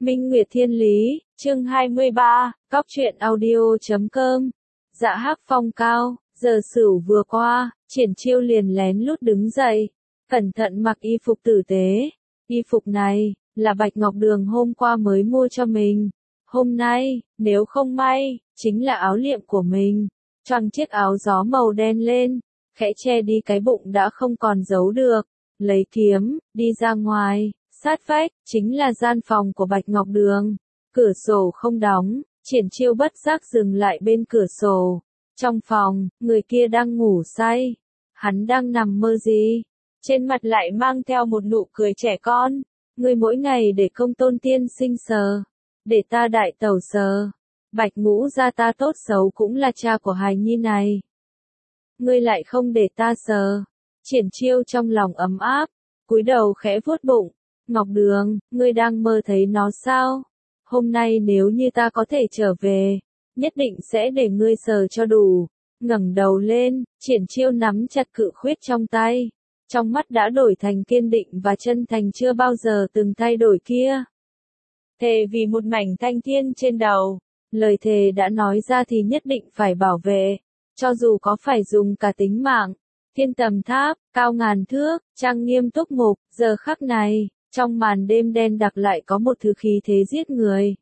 Minh Nguyệt Thiên Lý, chương 23, Cóc truyện audio.com. Dạ hắc phong cao, giờ sửu vừa qua, Triển Chiêu liền lén lút đứng dậy, cẩn thận mặc y phục tử tế. Y phục này, là Bạch Ngọc Đường hôm qua mới mua cho mình. Hôm nay, nếu không may, chính là áo liệm của mình. Choàng chiếc áo gió màu đen lên, khẽ che đi cái bụng đã không còn giấu được. Lấy kiếm, đi ra ngoài, sát vách, chính là gian phòng của Bạch Ngọc Đường. Cửa sổ không đóng, Triển Chiêu bất giác dừng lại bên cửa sổ. Trong phòng, người kia đang ngủ say. Hắn đang nằm mơ gì? Trên mặt lại mang theo một nụ cười trẻ con. Ngươi mỗi ngày để Công Tôn tiên sinh sờ, để ta đại tẩu sờ. Bạch Ngũ gia ta tốt xấu cũng là cha của hài nhi này. Ngươi lại không để ta sờ. Triển Chiêu trong lòng ấm áp, cúi đầu khẽ vuốt bụng. Ngọc Đường, ngươi đang mơ thấy nó sao? Hôm nay nếu như ta có thể trở về, nhất định sẽ để ngươi sờ cho đủ. Ngẩng đầu lên, Triển Chiêu nắm chặt cự khuyết trong tay. Trong mắt đã đổi thành kiên định và chân thành chưa bao giờ từng thay đổi kia. Thề vì một mảnh thanh thiên trên đầu, lời thề đã nói ra thì nhất định phải bảo vệ, cho dù có phải dùng cả tính mạng. Thiên Tầm Tháp, cao ngàn thước, trang nghiêm túc mục, giờ khắc này, trong màn đêm đen đặc lại có một thứ khí thế giết người.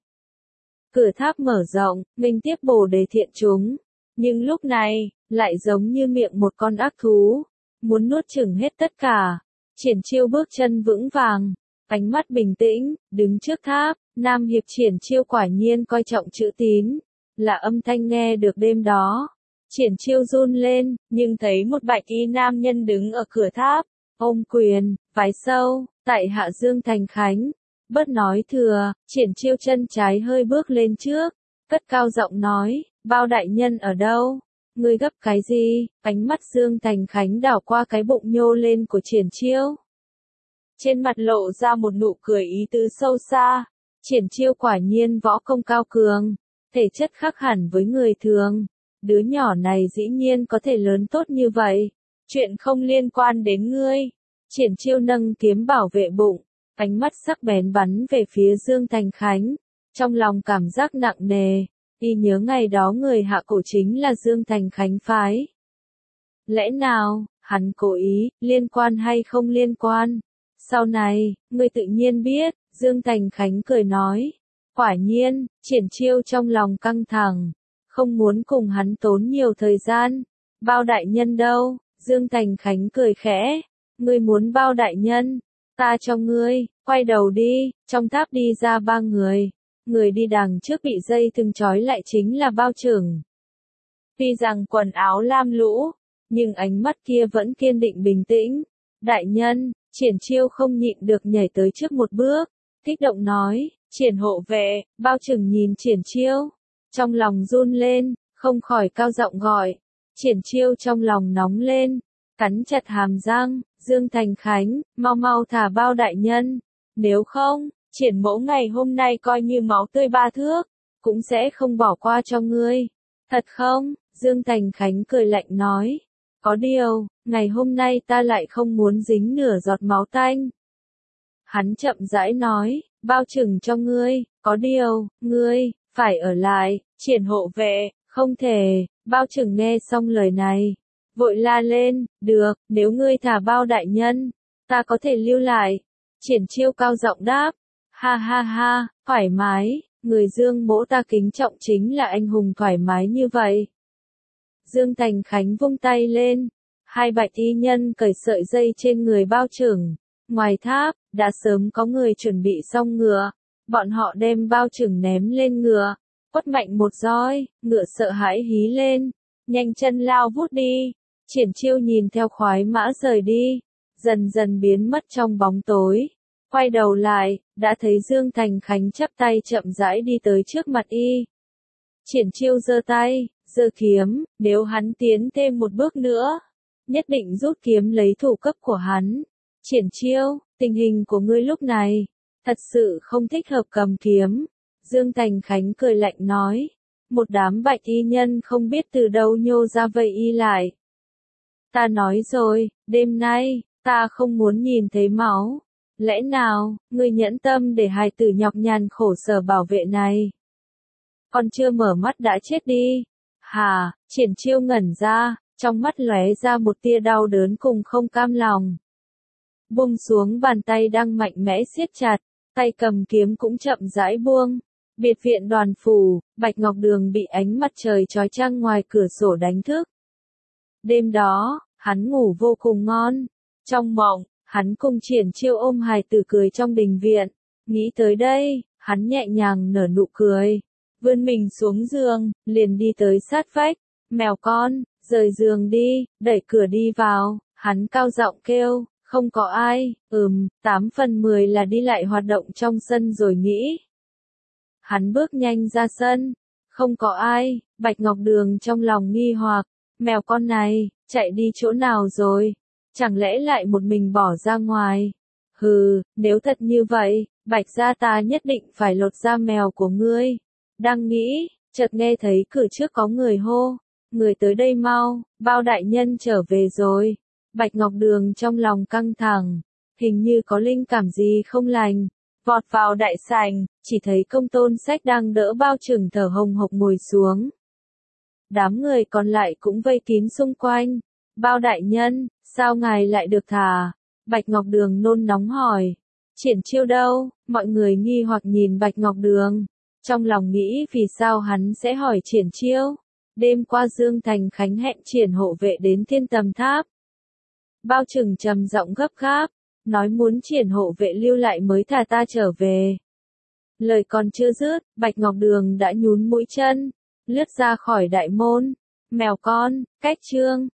Cửa tháp mở rộng, nghênh tiếp Bồ Đề thiện chúng, nhưng lúc này, lại giống như miệng một con ác thú, muốn nuốt chửng hết tất cả. Triển Chiêu bước chân vững vàng, ánh mắt bình tĩnh, đứng trước tháp. Nam hiệp Triển Chiêu quả nhiên coi trọng chữ tín, là âm thanh nghe được đêm đó. Triển Chiêu run lên, nhưng thấy một bạch y nam nhân đứng ở cửa tháp, ôm quyền, vái sâu, tại hạ Dương Thành Khánh. Bớt nói thừa, Triển Chiêu chân trái hơi bước lên trước, cất cao giọng nói, Bao đại nhân ở đâu? Ngươi gấp cái gì? Ánh mắt Dương Thành Khánh đảo qua cái bụng nhô lên của Triển Chiêu. Trên mặt lộ ra một nụ cười ý tứ sâu xa. Triển Chiêu quả nhiên võ công cao cường, thể chất khác hẳn với người thường. Đứa nhỏ này dĩ nhiên có thể lớn tốt như vậy. Chuyện không liên quan đến ngươi. Triển Chiêu nâng kiếm bảo vệ bụng, ánh mắt sắc bén bắn về phía Dương Thành Khánh. Trong lòng cảm giác nặng nề, y nhớ ngày đó người hạ cổ chính là Dương Thành Khánh phái. Lẽ nào, hắn cố ý, liên quan hay không liên quan? Sau này, ngươi tự nhiên biết, Dương Thành Khánh cười nói. Quả nhiên, Triển Chiêu trong lòng căng thẳng, không muốn cùng hắn tốn nhiều thời gian. Bao đại nhân đâu? Dương Thành Khánh cười khẽ. Ngươi muốn Bao đại nhân? Ta cho ngươi, quay đầu đi. Trong tháp đi ra ba người. Người đi đằng trước bị dây thừng trói lại chính là Bao Trưởng. Tuy rằng quần áo lam lũ, nhưng ánh mắt kia vẫn kiên định bình tĩnh. Đại nhân, Triển Chiêu không nhịn được nhảy tới trước một bước, kích động nói, Triển hộ vệ. Bao Trưởng nhìn Triển Chiêu, trong lòng run lên, không khỏi cao giọng gọi. Triển Chiêu trong lòng nóng lên, cắn chặt hàm răng, Dương Thành Khánh, mau mau thả Bao đại nhân, nếu không, Triển mẫu ngày hôm nay coi như máu tươi ba thước, cũng sẽ không bỏ qua cho ngươi. Thật không? Dương Thành Khánh cười lạnh nói. Có điều, ngày hôm nay ta lại không muốn dính nửa giọt máu tanh. Hắn chậm rãi nói, Bao chừng cho ngươi, có điều, ngươi, phải ở lại. Triển hộ vệ, không thể. Bao chừng nghe xong lời này, vội la lên, được, nếu ngươi thả Bao đại nhân, ta có thể lưu lại. Triển Chiêu cao giọng đáp, ha ha ha, thoải mái, người Dương mỗ ta kính trọng chính là anh hùng thoải mái như vậy. Dương Thành Khánh vung tay lên, hai bạch y nhân cởi sợi dây trên người Bao Trưởng. Ngoài tháp, đã sớm có người chuẩn bị xong ngựa, bọn họ đem Bao Trưởng ném lên ngựa, quất mạnh một roi, ngựa sợ hãi hí lên, nhanh chân lao vút đi. Triển Chiêu nhìn theo khoái mã rời đi, dần dần biến mất trong bóng tối. Quay đầu lại, đã thấy Dương Thành Khánh chắp tay chậm rãi đi tới trước mặt y. Triển Chiêu giơ tay, giơ kiếm, nếu hắn tiến thêm một bước nữa, nhất định rút kiếm lấy thủ cấp của hắn. Triển Chiêu, tình hình của ngươi lúc này, thật sự không thích hợp cầm kiếm. Dương Thành Khánh cười lạnh nói, một đám bạch y nhân không biết từ đâu nhô ra vây y lại. Ta nói rồi, đêm nay, ta không muốn nhìn thấy máu. Lẽ nào, ngươi nhẫn tâm để hài tử nhọc nhằn khổ sở bảo vệ này? Còn chưa mở mắt đã chết đi. Hà, Triển Chiêu ngẩn ra, trong mắt lóe ra một tia đau đớn cùng không cam lòng. Buông xuống bàn tay đang mạnh mẽ siết chặt, tay cầm kiếm cũng chậm rãi buông. Biệt viện Đoàn phủ, Bạch Ngọc Đường bị ánh mặt trời chói chang ngoài cửa sổ đánh thức. Đêm đó, hắn ngủ vô cùng ngon. Trong mộng, hắn cùng Triển Chiêu ôm hài tử cười trong đình viện. Nghĩ tới đây, hắn nhẹ nhàng nở nụ cười. Vươn mình xuống giường, liền đi tới sát vách. Mèo con, rời giường đi, đẩy cửa đi vào. Hắn cao giọng kêu, không có ai, 8/10 là đi lại hoạt động trong sân rồi nghĩ. Hắn bước nhanh ra sân, không có ai, Bạch Ngọc Đường trong lòng nghi hoặc, mèo con này, chạy đi chỗ nào rồi? Chẳng lẽ lại một mình bỏ ra ngoài? Hừ, nếu thật như vậy, Bạch gia ta nhất định phải lột da mèo của ngươi. Đang nghĩ, chợt nghe thấy cửa trước có người hô, người tới đây mau, Bao đại nhân trở về rồi. Bạch Ngọc Đường trong lòng căng thẳng, hình như có linh cảm gì không lành. Vọt vào đại sảnh, chỉ thấy Công Tôn Sách đang đỡ Bao Trừng thở hồng hộc ngồi xuống. Đám người còn lại cũng vây kín xung quanh. Bao đại nhân, sao ngài lại được thả? Bạch Ngọc Đường nôn nóng hỏi. Triển Chiêu đâu? Mọi người nghi hoặc nhìn Bạch Ngọc Đường. Trong lòng nghĩ vì sao hắn sẽ hỏi Triển Chiêu. Đêm qua Dương Thành Khánh hẹn Triển hộ vệ đến Thiên Tầm Tháp. Bao Trừng trầm giọng gấp gáp, nói muốn Triển hộ vệ lưu lại mới thả ta trở về. Lời còn chưa dứt, Bạch Ngọc Đường đã nhún mũi chân, lướt ra khỏi đại môn. Mèo con, cách chương.